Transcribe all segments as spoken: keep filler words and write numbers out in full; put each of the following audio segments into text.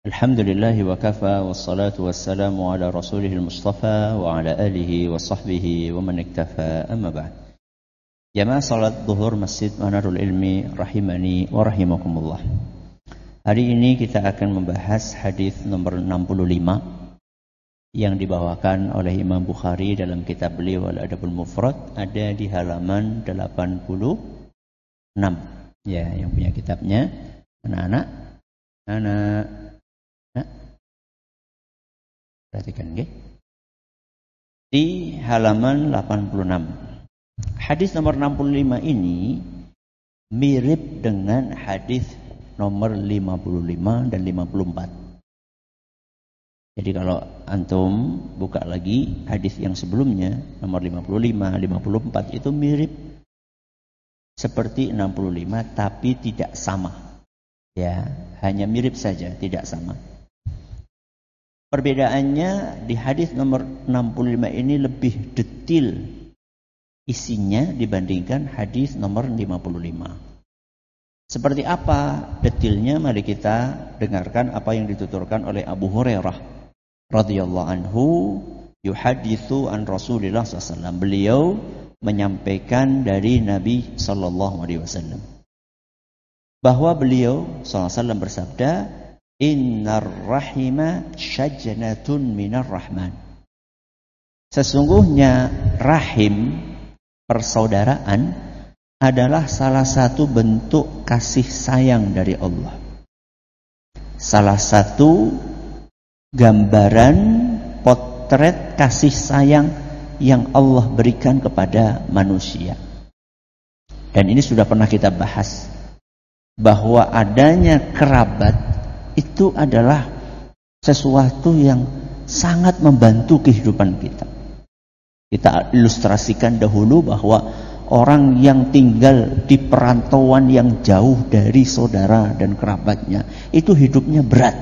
Alhamdulillahi wa kafa wassalatu wassalamu ala rasulihil mustafa wa ala alihi wa sahbihi wa man iktafa amma ba'd. Jamaah salat zuhur Masjid Manarul Ilmi rahimani wa rahimakumullah. Hari ini kita akan membahas hadis nomor enam puluh lima yang dibawakan oleh Imam Bukhari dalam kitab beliau Al-Adabul Mufrad, ada di halaman delapan puluh enam. Ya, yang punya kitabnya anak-anak anak Nah, perhatikan nggih. Di halaman delapan puluh enam. Hadis nomor enam puluh lima ini mirip dengan hadis nomor lima puluh lima dan lima puluh empat. Jadi kalau antum buka lagi hadis yang sebelumnya nomor lima puluh lima, lima puluh empat itu mirip seperti enam puluh lima tapi tidak sama. Ya, hanya mirip saja, tidak sama. Perbedaannya di hadis nomor enam puluh lima ini lebih detail isinya dibandingkan hadis nomor lima puluh lima. Seperti apa detailnya? Mari kita dengarkan apa yang dituturkan oleh Abu Hurairah radhiyallahu anhu, yuhaditsu an Rasulillah sallallahu alaihi wasallam. Beliau menyampaikan dari Nabi sallallahu alaihi wasallam bahwa beliau sallallahu alaihi wasallam bersabda, Innar rahima syajnatun minar rahman. Sesungguhnya rahim, persaudaraan, adalah salah satu bentuk kasih sayang dari Allah. Salah satu gambaran potret kasih sayang yang Allah berikan kepada manusia. Dan ini sudah pernah kita bahas, bahwa adanya kerabat itu adalah sesuatu yang sangat membantu kehidupan kita. Kita ilustrasikan dahulu bahwa orang yang tinggal di perantauan yang jauh dari saudara dan kerabatnya, itu hidupnya berat.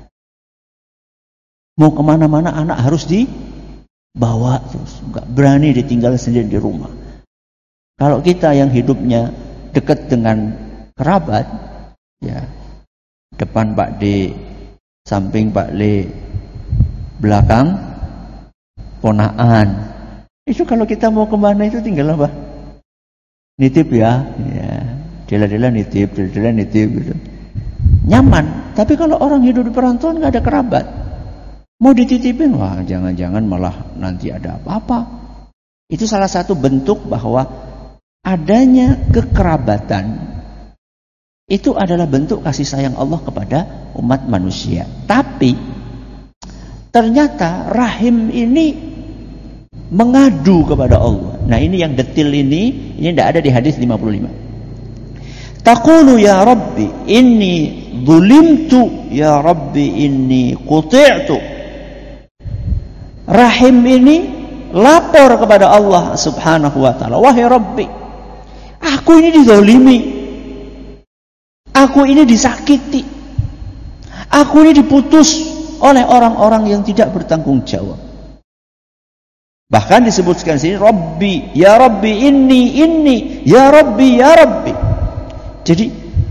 Mau kemana-mana anak harus dibawa terus, nggak berani ditinggal sendiri di rumah. Kalau kita yang hidupnya dekat dengan kerabat, ya depan Pak D, samping Pak L, belakang ponaan. Itu kalau kita mau kemana itu tinggal apa? Nitip ya, ya. Dela-dela nitip, dela-dela nitip gitu. Nyaman. Tapi kalau orang hidup di perantauan nggak ada kerabat, mau dititipin, wah jangan-jangan malah nanti ada apa-apa. Itu salah satu bentuk bahwa adanya kekerabatan itu adalah bentuk kasih sayang Allah kepada umat manusia. Tapi ternyata rahim ini mengadu kepada Allah. Nah, ini yang detail ini, ini tidak ada di hadis lima puluh lima. Taqulu ya Rabbi inni zulimtu, ya Rabbi inni quti'tu. Rahim ini lapor kepada Allah Subhanahu wa taala, wahai Rabbi, aku ini dizalimi. Aku ini disakiti. Aku ini diputus oleh orang-orang yang tidak bertanggung jawab. Bahkan disebutkan sini, Rabbi, ya Rabbi inni, inni, ya Rabbi, ya Rabbi. Jadi,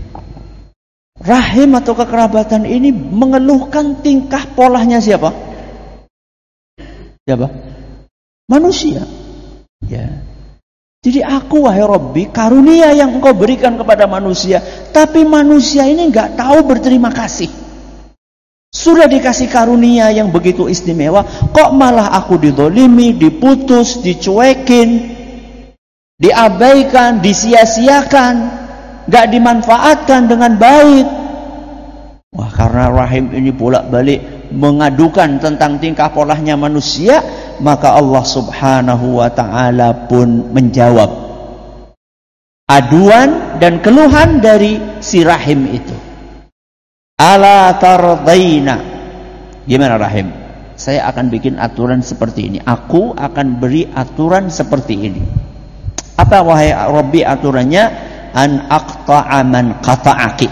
rahim atau kekerabatan ini mengeluhkan tingkah polanya siapa? Siapa? Manusia. Ya. Jadi aku, wahai Rabbi, karunia yang engkau berikan kepada manusia, tapi manusia ini enggak tahu berterima kasih. Sudah dikasih karunia yang begitu istimewa, kok malah aku dizalimi, diputus, dicuekin, diabaikan, disia-siakan, enggak dimanfaatkan dengan baik. Wah, karena rahim ini bolak-balik mengadukan tentang tingkah polanya manusia, maka Allah Subhanahu wa ta'ala pun menjawab aduan dan keluhan dari si rahim itu. Ala tardaina. Gimana rahim? Saya akan bikin aturan seperti ini. Aku akan beri aturan seperti ini. Apa wahai Rabbi aturannya? An aqta'a man qata'aki.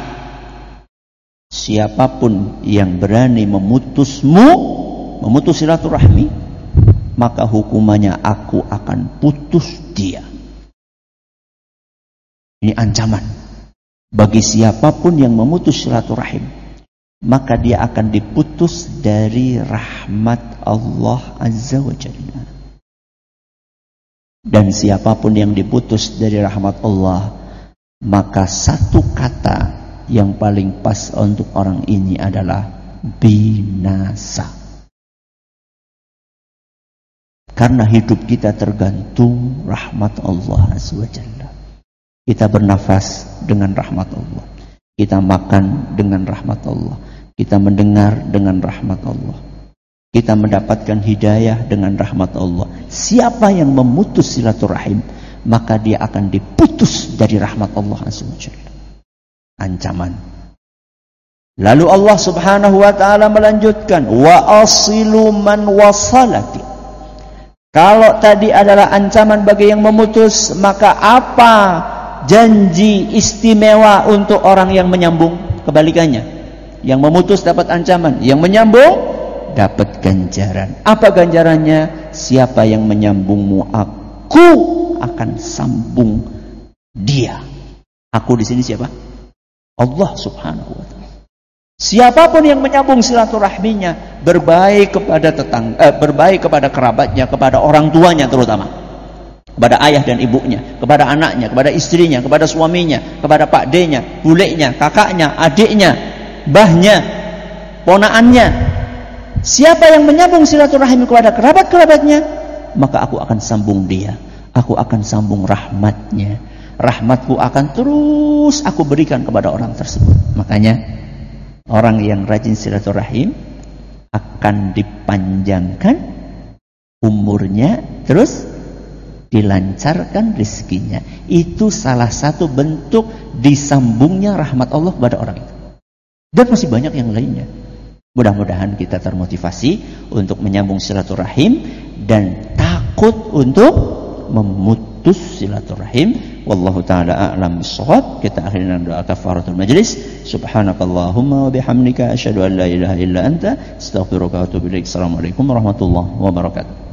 Siapapun yang berani memutusmu, memutus silaturahmi, maka hukumannya aku akan putus dia. Ini ancaman bagi siapapun yang memutus silaturahim. maka dia akan diputus dari rahmat Allah Azza wa Jalla. Dan siapapun yang diputus dari rahmat Allah, maka satu kata yang paling pas untuk orang ini adalah binasa. Karena hidup kita tergantung rahmat Allah Azza wa Jalla. Kita bernafas dengan rahmat Allah. Kita makan dengan rahmat Allah. Kita mendengar dengan rahmat Allah. Kita mendapatkan hidayah dengan rahmat Allah. Siapa yang memutus silaturahim, maka dia akan diputus dari rahmat Allah Azza wa Jalla. Ancaman. Lalu Allah Subhanahu wa taala melanjutkan, wa asilu man wasalati. Kalau tadi adalah ancaman bagi yang memutus, maka apa janji istimewa untuk orang yang menyambung? Kebalikannya, yang memutus dapat ancaman, yang menyambung dapat ganjaran. Apa ganjarannya? Siapa yang menyambungmu, aku akan sambung dia. Aku di sini siapa? Allah Subhanahu wa taala. Siapapun yang menyambung silaturahminya, berbaik kepada tetangga, eh, berbaik kepada kerabatnya, kepada orang tuanya terutama, kepada ayah dan ibunya, kepada anaknya, kepada istrinya, kepada suaminya, kepada pak D-nya, buleknya, kakaknya, adiknya, mbahnya, ponaannya. Siapa yang menyambung silaturahmi kepada kerabat-kerabatnya, maka aku akan sambung dia. Aku akan sambung rahmatnya. Rahmatku akan terus aku berikan kepada orang tersebut. Makanya orang yang rajin silaturahim akan dipanjangkan umurnya, terus dilancarkan rezekinya. Itu salah satu bentuk disambungnya rahmat Allah kepada orang itu. Dan masih banyak yang lainnya. Mudah-mudahan kita termotivasi untuk menyambung silaturahim dan takut untuk memutus silaturahim. Wallahu ta'ala a'lam bissawab. Kita akhiri dengan doa kafaratul majlis. Subhanakallahumma wa bihamdika asyhadu an la ilaha illa anta astaghfiruka wa atubu ilaik. Assalamualaikum warahmatullahi wabarakatuh.